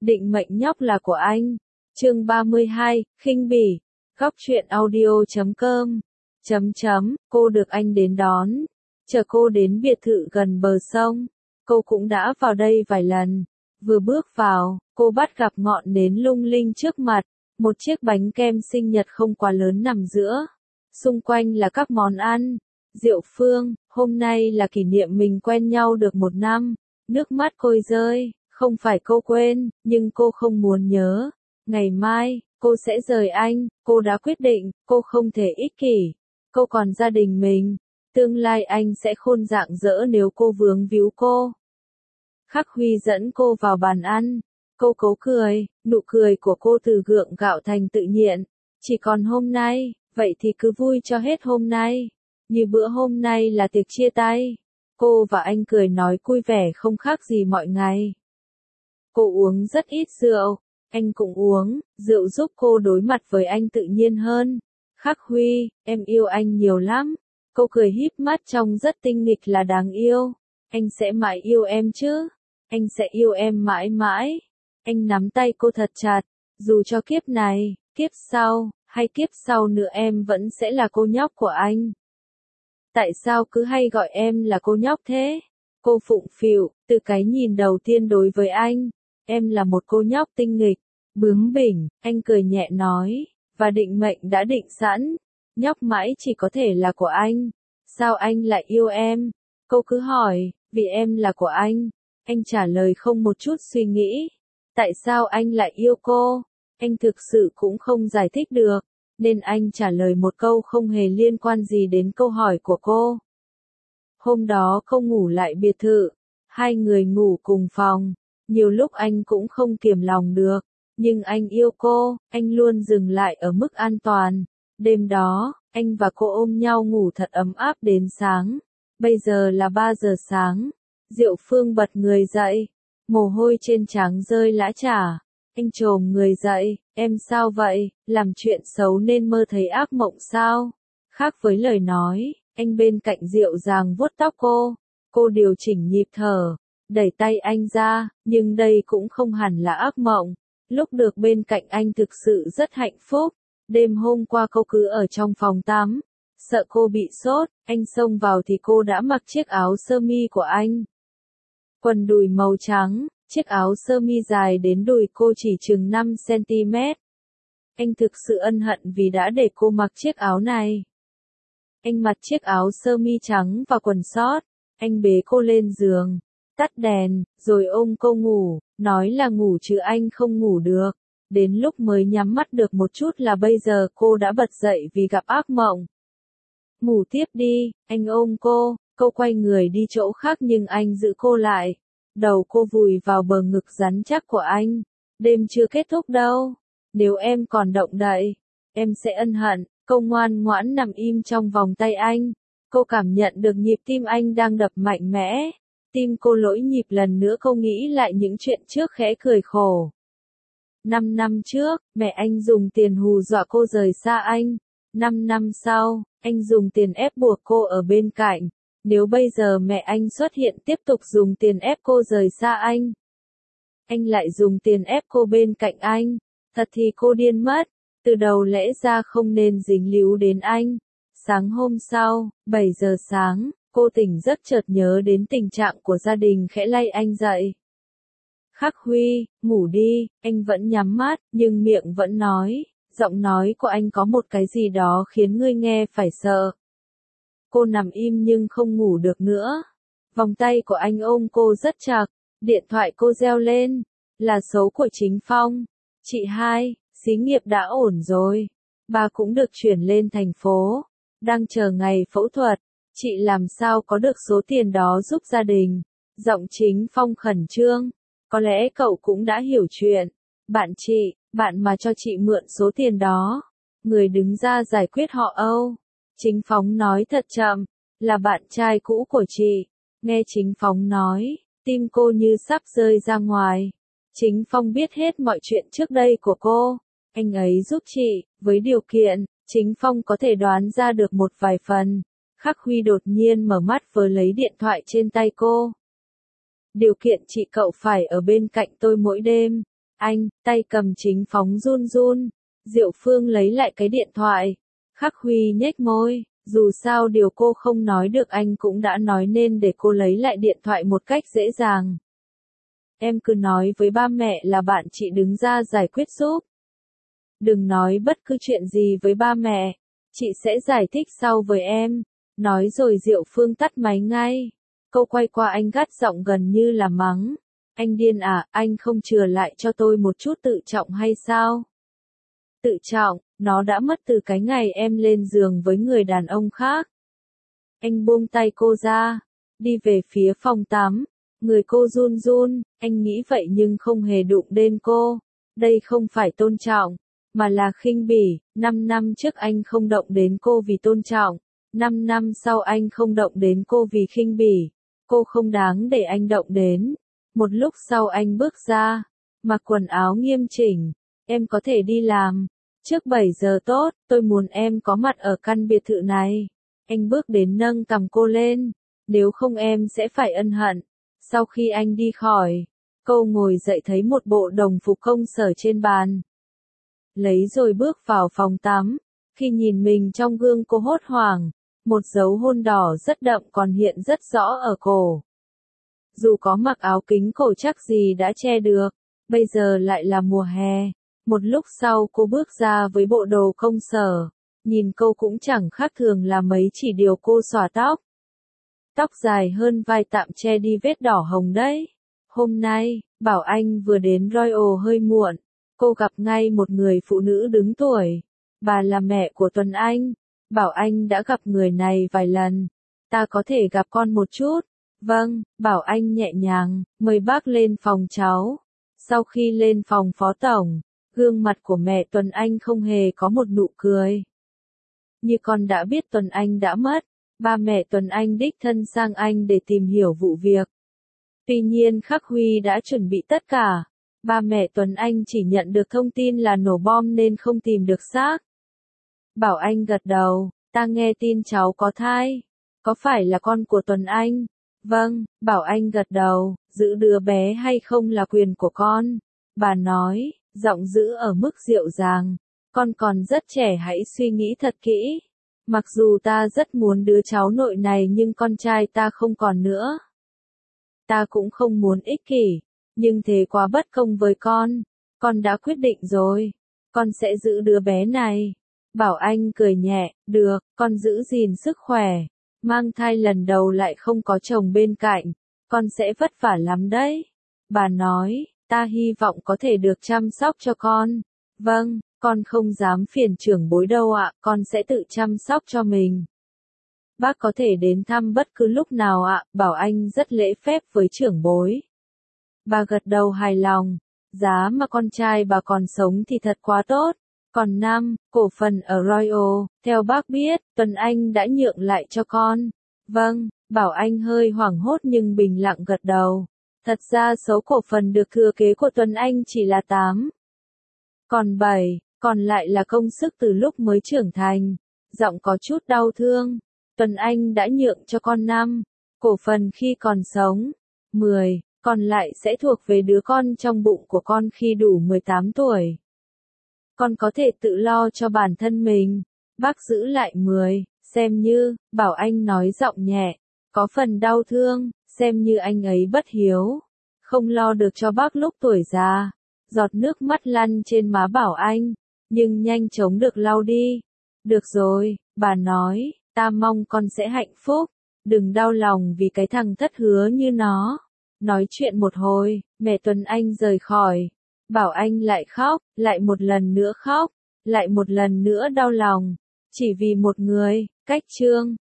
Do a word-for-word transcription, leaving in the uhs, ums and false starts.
Định mệnh nhóc là của anh. Chương ba mươi hai, khinh bỉ. Góc truyện audio chấm com. Chấm chấm, cô được anh đến đón. Chờ cô đến biệt thự gần bờ sông. Cô cũng đã vào đây vài lần. Vừa bước vào, cô bắt gặp ngọn nến lung linh trước mặt. Một chiếc bánh kem sinh nhật không quá lớn nằm giữa. Xung quanh là các món ăn. Diệu Phương, hôm nay là kỷ niệm mình quen nhau được một năm. Nước mắt cô rơi, không phải cô quên, nhưng cô không muốn nhớ. Ngày mai, cô sẽ rời anh, cô đã quyết định, cô không thể ích kỷ. Cô còn gia đình mình. Tương lai anh sẽ khôn rạng rỡ nếu cô vướng víu cô. Khắc Huy dẫn cô vào bàn ăn. Cô cố cười, nụ cười của cô từ gượng gạo thành tự nhiên. Chỉ còn hôm nay, vậy thì cứ vui cho hết hôm nay. Như bữa hôm nay là tiệc chia tay. Cô và anh cười nói vui vẻ không khác gì mọi ngày. Cô uống rất ít rượu, anh cũng uống, rượu giúp cô đối mặt với anh tự nhiên hơn. Khắc Huy, em yêu anh nhiều lắm. Cô cười híp mắt trông rất tinh nghịch là đáng yêu. Anh sẽ mãi yêu em chứ? Anh sẽ yêu em mãi mãi. Anh nắm tay cô thật chặt, dù cho kiếp này, kiếp sau, hay kiếp sau nữa em vẫn sẽ là cô nhóc của anh. Tại sao cứ hay gọi em là cô nhóc thế? Cô phụng phịu, từ cái nhìn đầu tiên đối với anh, em là một cô nhóc tinh nghịch, bướng bỉnh, anh cười nhẹ nói, và định mệnh đã định sẵn, nhóc mãi chỉ có thể là của anh. Sao anh lại yêu em? Cô cứ hỏi, vì em là của anh. Anh trả lời không một chút suy nghĩ. Tại sao anh lại yêu cô? Anh thực sự cũng không giải thích được, nên anh trả lời một câu không hề liên quan gì đến câu hỏi của cô. Hôm đó cô ngủ lại biệt thự, hai người ngủ cùng phòng, nhiều lúc anh cũng không kiềm lòng được, nhưng anh yêu cô, anh luôn dừng lại ở mức an toàn. Đêm đó, anh và cô ôm nhau ngủ thật ấm áp đến sáng. Bây giờ là ba giờ sáng. Diệu Phương bật người dậy, mồ hôi trên trán rơi lã chả. Anh chồm người dậy, em sao vậy, làm chuyện xấu nên mơ thấy ác mộng sao? Khác với lời nói, anh bên cạnh dịu dàng vuốt tóc cô. Cô điều chỉnh nhịp thở, đẩy tay anh ra, nhưng đây cũng không hẳn là ác mộng. Lúc được bên cạnh anh thực sự rất hạnh phúc. Đêm hôm qua cô cứ ở trong phòng tắm, sợ cô bị sốt, anh xông vào thì cô đã mặc chiếc áo sơ mi của anh. Quần đùi màu trắng, chiếc áo sơ mi dài đến đùi cô chỉ chừng năm xăng ti mét. Anh thực sự ân hận vì đã để cô mặc chiếc áo này. Anh mặc chiếc áo sơ mi trắng và quần sót. Anh bế cô lên giường, tắt đèn, rồi ôm cô ngủ, nói là ngủ chứ anh không ngủ được. Đến lúc mới nhắm mắt được một chút là bây giờ cô đã bật dậy vì gặp ác mộng. Ngủ tiếp đi, anh ôm cô, cô quay người đi chỗ khác nhưng anh giữ cô lại. Đầu cô vùi vào bờ ngực rắn chắc của anh. Đêm chưa kết thúc đâu. Nếu em còn động đậy, em sẽ ân hận. Cô ngoan ngoãn nằm im trong vòng tay anh. Cô cảm nhận được nhịp tim anh đang đập mạnh mẽ. Tim cô lỗi nhịp lần nữa, cô nghĩ lại những chuyện trước khẽ cười khổ. Năm năm trước, mẹ anh dùng tiền hù dọa cô rời xa anh. Năm năm sau, anh dùng tiền ép buộc cô ở bên cạnh. Nếu bây giờ mẹ anh xuất hiện tiếp tục dùng tiền ép cô rời xa anh, anh lại dùng tiền ép cô bên cạnh anh, thật thì cô điên mất. Từ đầu lẽ ra không nên dính líu đến anh. Sáng hôm sau, bảy giờ sáng, cô tỉnh giấc chợt nhớ đến tình trạng của gia đình khẽ lay anh dậy. Khắc Huy, ngủ đi, anh vẫn nhắm mắt, nhưng miệng vẫn nói, giọng nói của anh có một cái gì đó khiến người nghe phải sợ. Cô nằm im nhưng không ngủ được nữa. Vòng tay của anh ôm cô rất chặt, điện thoại cô reo lên, là số của Chính Phong. Chị hai, xí nghiệp đã ổn rồi, bà cũng được chuyển lên thành phố, đang chờ ngày phẫu thuật, chị làm sao có được số tiền đó giúp gia đình. Giọng Chính Phong khẩn trương, có lẽ cậu cũng đã hiểu chuyện. Bạn chị, bạn mà cho chị mượn số tiền đó, người đứng ra giải quyết họ Âu. Chính Phong nói thật chậm, là bạn trai cũ của chị. Nghe Chính Phong nói, tim cô như sắp rơi ra ngoài. Chính Phong biết hết mọi chuyện trước đây của cô. Anh ấy giúp chị, với điều kiện, Chính Phong có thể đoán ra được một vài phần. Khắc Huy đột nhiên mở mắt vớ lấy điện thoại trên tay cô. Điều kiện chị cậu phải ở bên cạnh tôi mỗi đêm. Anh, tay cầm chính phóng run run. Diệu Phương lấy lại cái điện thoại. Khắc Huy nhếch môi, dù sao điều cô không nói được anh cũng đã nói nên để cô lấy lại điện thoại một cách dễ dàng. Em cứ nói với ba mẹ là bạn chị đứng ra giải quyết giúp. Đừng nói bất cứ chuyện gì với ba mẹ, chị sẽ giải thích sau với em. Nói rồi Diệu Phương tắt máy ngay. Cô quay qua anh gắt giọng gần như là mắng. Anh điên à, anh không chừa lại cho tôi một chút tự trọng hay sao? Tự trọng, nó đã mất từ cái ngày em lên giường với người đàn ông khác. Anh buông tay cô ra, đi về phía phòng tắm. Người cô run run, anh nghĩ vậy nhưng không hề đụng đến cô. Đây không phải tôn trọng, mà là khinh bỉ. Năm năm trước anh không động đến cô vì tôn trọng. Năm năm sau anh không động đến cô vì khinh bỉ. Cô không đáng để anh động đến. Một lúc sau anh bước ra, mặc quần áo nghiêm chỉnh. Em có thể đi làm. Trước bảy giờ tốt, tôi muốn em có mặt ở căn biệt thự này. Anh bước đến nâng cằm cô lên. Nếu không em sẽ phải ân hận. Sau khi anh đi khỏi, cô ngồi dậy thấy một bộ đồng phục công sở trên bàn. Lấy rồi bước vào phòng tắm. Khi nhìn mình trong gương cô hốt hoảng. Một dấu hôn đỏ rất đậm còn hiện rất rõ ở cổ. Dù có mặc áo kính cổ chắc gì đã che được. Bây giờ lại là mùa hè. Một lúc sau cô bước ra với bộ đồ công sở. Nhìn cô cũng chẳng khác thường là mấy, chỉ điều cô xõa tóc. Tóc dài hơn vai tạm che đi vết đỏ hồng đấy. Hôm nay, Bảo Anh vừa đến Royal hơi muộn. Cô gặp ngay một người phụ nữ đứng tuổi. Bà là mẹ của Tuấn Anh. Bảo Anh đã gặp người này vài lần. Ta có thể gặp con một chút. Vâng, Bảo Anh nhẹ nhàng, mời bác lên phòng cháu. Sau khi lên phòng phó tổng, gương mặt của mẹ Tuấn Anh không hề có một nụ cười. Như con đã biết Tuấn Anh đã mất, ba mẹ Tuấn Anh đích thân sang Anh để tìm hiểu vụ việc. Tuy nhiên Khắc Huy đã chuẩn bị tất cả. Ba mẹ Tuấn Anh chỉ nhận được thông tin là nổ bom nên không tìm được xác. Bảo Anh gật đầu, ta nghe tin cháu có thai. Có phải là con của Tuấn Anh? Vâng, Bảo Anh gật đầu, giữ đứa bé hay không là quyền của con. Bà nói, giọng giữ ở mức dịu dàng. Con còn rất trẻ, hãy suy nghĩ thật kỹ. Mặc dù ta rất muốn đứa cháu nội này nhưng con trai ta không còn nữa. Ta cũng không muốn ích kỷ, nhưng thế quá bất công với con. Con đã quyết định rồi, con sẽ giữ đứa bé này. Bảo Anh cười nhẹ, được, con giữ gìn sức khỏe. Mang thai lần đầu lại không có chồng bên cạnh, con sẽ vất vả lắm đấy. Bà nói, ta hy vọng có thể được chăm sóc cho con. Vâng, con không dám phiền trưởng bối đâu ạ, con sẽ tự chăm sóc cho mình. Bác có thể đến thăm bất cứ lúc nào ạ, Bảo Anh rất lễ phép với trưởng bối. Bà gật đầu hài lòng, giá mà con trai bà còn sống thì thật quá tốt. Còn năm, cổ phần ở Royal, theo bác biết, Tuấn Anh đã nhượng lại cho con. Vâng, Bảo Anh hơi hoảng hốt nhưng bình lặng gật đầu. Thật ra số cổ phần được thừa kế của Tuấn Anh chỉ là tám. Còn bảy, còn lại là công sức từ lúc mới trưởng thành. Giọng có chút đau thương. Tuấn Anh đã nhượng cho con năm. Cổ phần khi còn sống. mười, còn lại sẽ thuộc về đứa con trong bụng của con khi đủ mười tám tuổi. Con có thể tự lo cho bản thân mình. Bác giữ lại mười, xem như, Bảo Anh nói giọng nhẹ, có phần đau thương, xem như anh ấy bất hiếu. Không lo được cho bác lúc tuổi già. Giọt nước mắt lăn trên má Bảo Anh, nhưng nhanh chóng được lau đi. Được rồi, bà nói, ta mong con sẽ hạnh phúc. Đừng đau lòng vì cái thằng thất hứa như nó. Nói chuyện một hồi, mẹ Tuấn Anh rời khỏi. Bảo Anh lại khóc, lại một lần nữa khóc, lại một lần nữa đau lòng. Chỉ vì một người, Cách Trương.